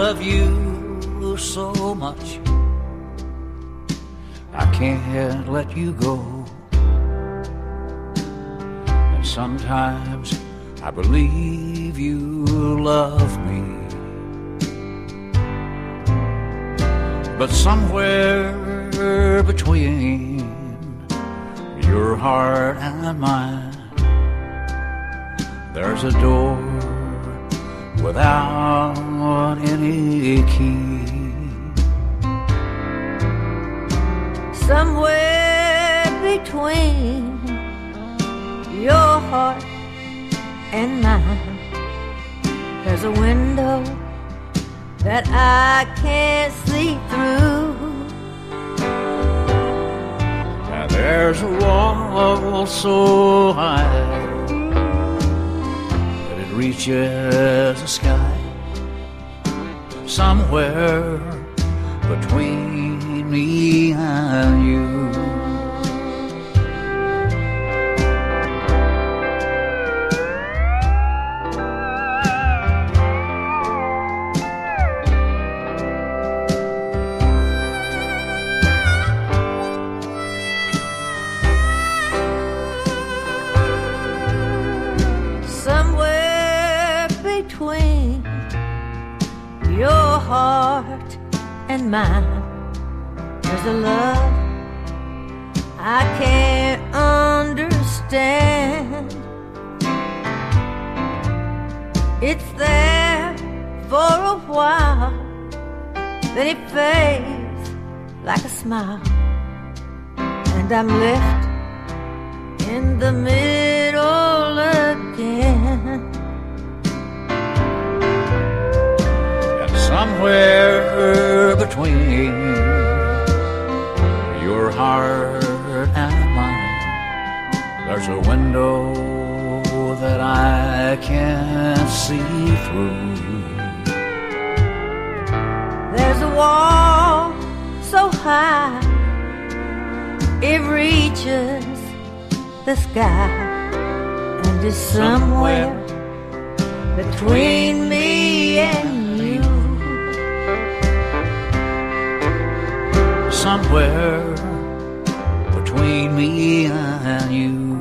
love you so much, I can't let you go. And sometimes I believe you love me, but somewhere between your heart and mine, there's a door without any key. Somewhere between your heart and mine, there's a window that I can't see through. And there's a wall so high that it reaches the sky. Somewhere between me and you. Somewhere between your heart and mine, there's a love I can't understand. It's there for a while, then it fades like a smile, and I'm left in the middle again. Somewhere between your heart and mine, there's a window that I can't see through. There's a wall so high it reaches the sky, and it's somewhere between me and you. Somewhere between me and you.